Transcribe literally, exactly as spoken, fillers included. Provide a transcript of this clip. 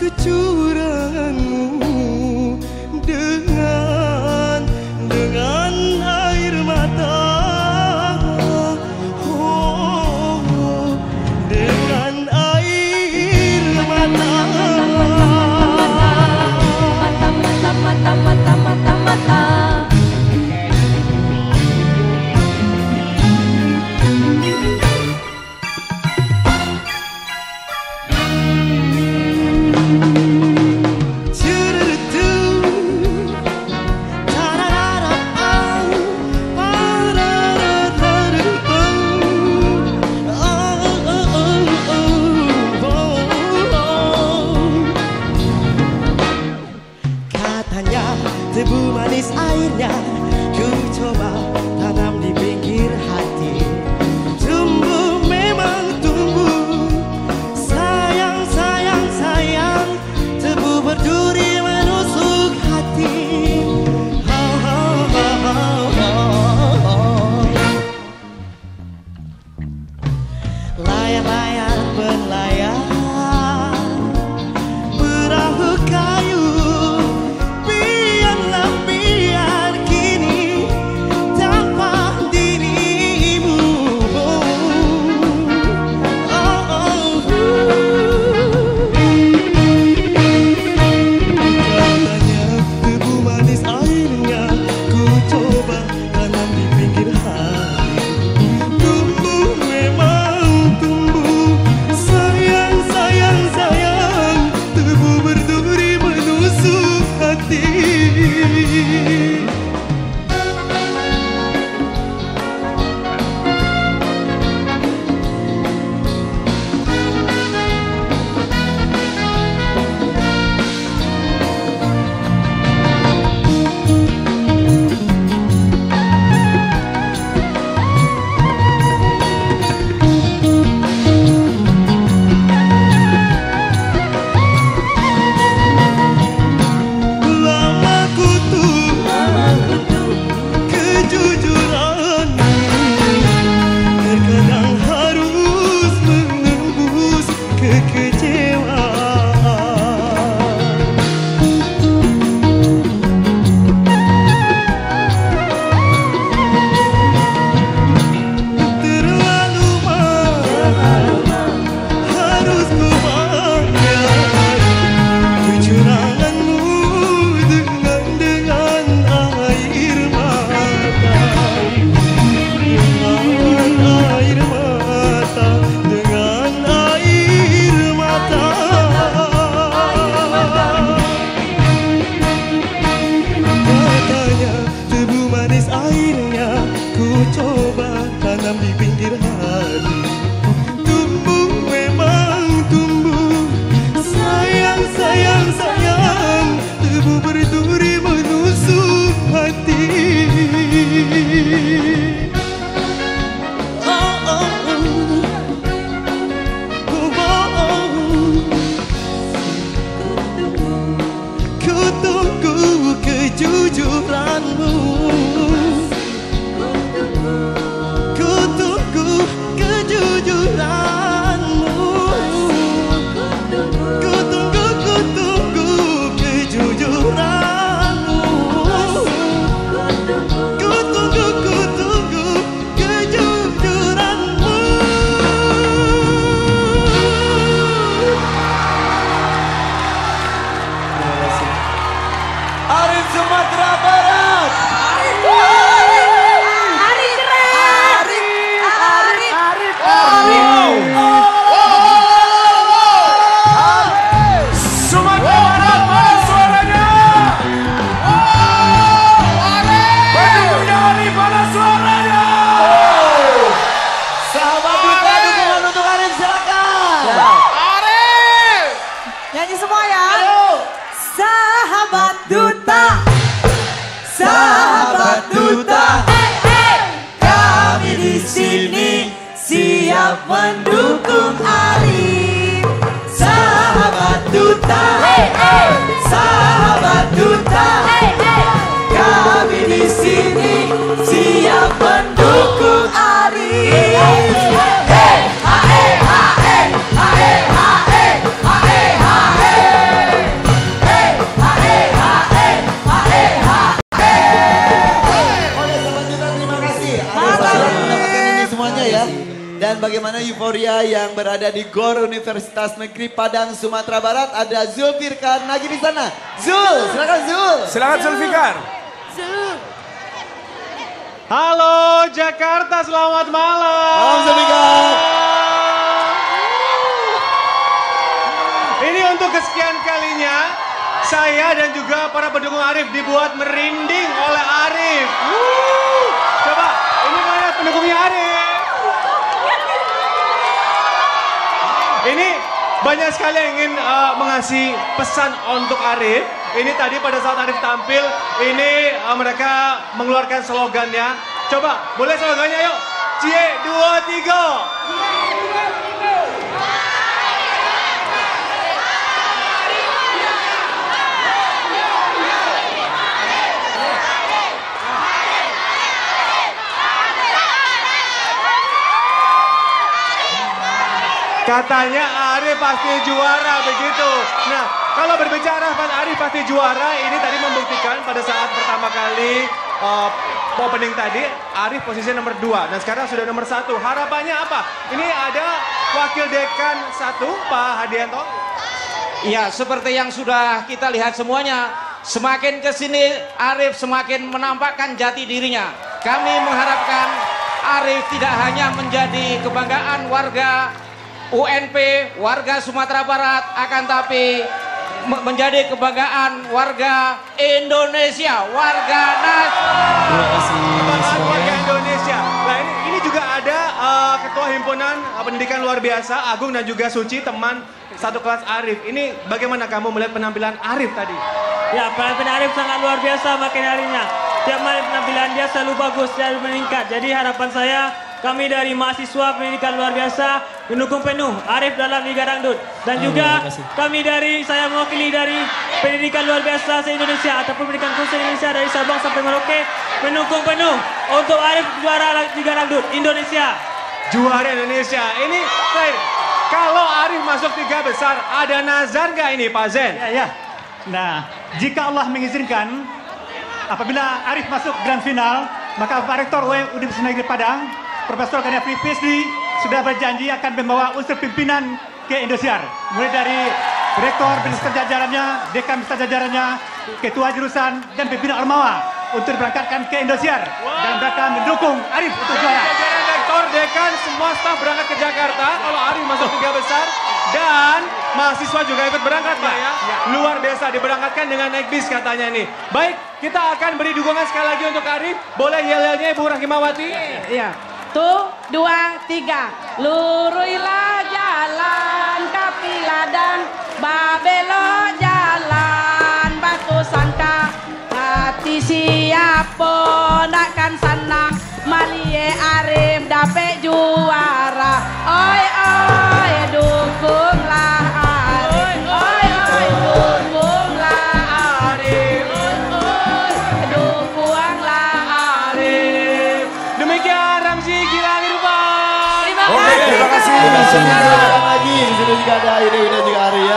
kecuranganmu dengan dengan air mata, oh, dengan air mata. Mata mata mata mata mata mata. Tebu manis airnya ku coba tanam di pinggir hati. Tumbuh memang tumbuh, sayang sayang sayang. Tebu berduri menusuk hati. Oh, oh, oh, oh, oh. Layar-layar berlayar, perahu kayu. Mendukung Arif, sahabat duta, hey, hey. Sahabat duta, hey, hey. Kami di sini siap mendukung Arif. Hey, hae, hae, hae, hae, hae, hae. Dan bagaimana euforia yang berada di Gor Universitas Negeri Padang, Sumatera Barat. Ada Zulfikar lagi di sana. Zul, silakan Zul. Silakan Zulfikar. Zul. Halo Jakarta, selamat malam. Malam Zulfikar. Ini untuk kesekian kalinya, saya dan juga para pendukung Arif dibuat merinding oleh Arif. Wuh. Coba, ini mana pendukungnya Arif? Ini banyak sekali yang ingin uh, mengasih pesan untuk Arif. Ini tadi pada saat Arif tampil, ini uh, mereka mengeluarkan slogannya. Coba, boleh slogannya yuk? Cie, dua, tiga. Katanya Arif pasti juara begitu. Nah, kalau berbicara Pak Arif pasti juara, ini tadi membuktikan pada saat pertama kali uh, opening tadi, Arif posisi nomor dua. Dan sekarang sudah nomor satu. Harapannya apa? Ini ada Wakil Dekan satu, Pak Hadianto. Ya, seperti yang sudah kita lihat semuanya, semakin ke sini Arif semakin menampakkan jati dirinya. Kami mengharapkan Arif tidak hanya menjadi kebanggaan warga U N P, warga Sumatera Barat, akan tapi menjadi kebanggaan warga Indonesia, warga nasional. Terima kasih. Kebanggaan warga Indonesia. Nah ini, ini juga ada uh, Ketua Himpunan Pendidikan Luar Biasa, Agung dan juga Suci, teman satu kelas Arif. Ini bagaimana kamu melihat penampilan Arif tadi? Ya, penampilan Arif sangat luar biasa makin harinya. Tiap malam penampilan dia selalu bagus, selalu meningkat. Jadi harapan saya, kami dari mahasiswa pendidikan luar biasa mendukung penuh Arif dalam Liga Dangdut. Dan juga kami dari, saya mewakili dari pendidikan luar biasa se-Indonesia ataupun pendidikan khusus Indonesia dari Sabang sampai Merauke mendukung penuh untuk Arif juara Liga Dangdut Indonesia. Juara Indonesia. Ini, Zain, kalau Arif masuk tiga besar, ada nazar nggak ini Pak Zen? Ya, ya. Nah, jika Allah mengizinkan, apabila Arif masuk grand final, maka Pak Rektor U Universitas Negeri Padang, Profesor Ganyapri P H D sudah berjanji akan membawa unsur pimpinan ke Indosiar. Mulai dari Rektor beserta jajarannya, Dekan beserta jajarannya, Ketua Jurusan, dan pimpinan Ormawa untuk diberangkatkan ke Indosiar. Wow. Dalam rangka mendukung Arif untuk juara. Jajaran Rektor, Dekan, semua staf berangkat ke Jakarta kalau Arif masuk tiga besar. Dan mahasiswa juga ikut berangkat Pak ya. Ya. Luar biasa diberangkatkan dengan naik bis katanya nih. Baik, kita akan beri dukungan sekali lagi untuk Arif. Boleh yel-yelnya Ibu Rahimawati? Iya. Tuh, dua, tiga. Luruilah jalan Kapila dan Babelo jalan Batu Sangka. Hati siapa nakkan senang Malie Arif dapet juara. Oi oi dukunglah Arif. Oi oi dukunglah Arif. Oi dukunglah Arif. Demikian Ramzi Gilang Irfan. Terima Oke, kasih. terima kasih. Terima kasih. Sekali lagi di sini juga ada Ida Ida juga Arif.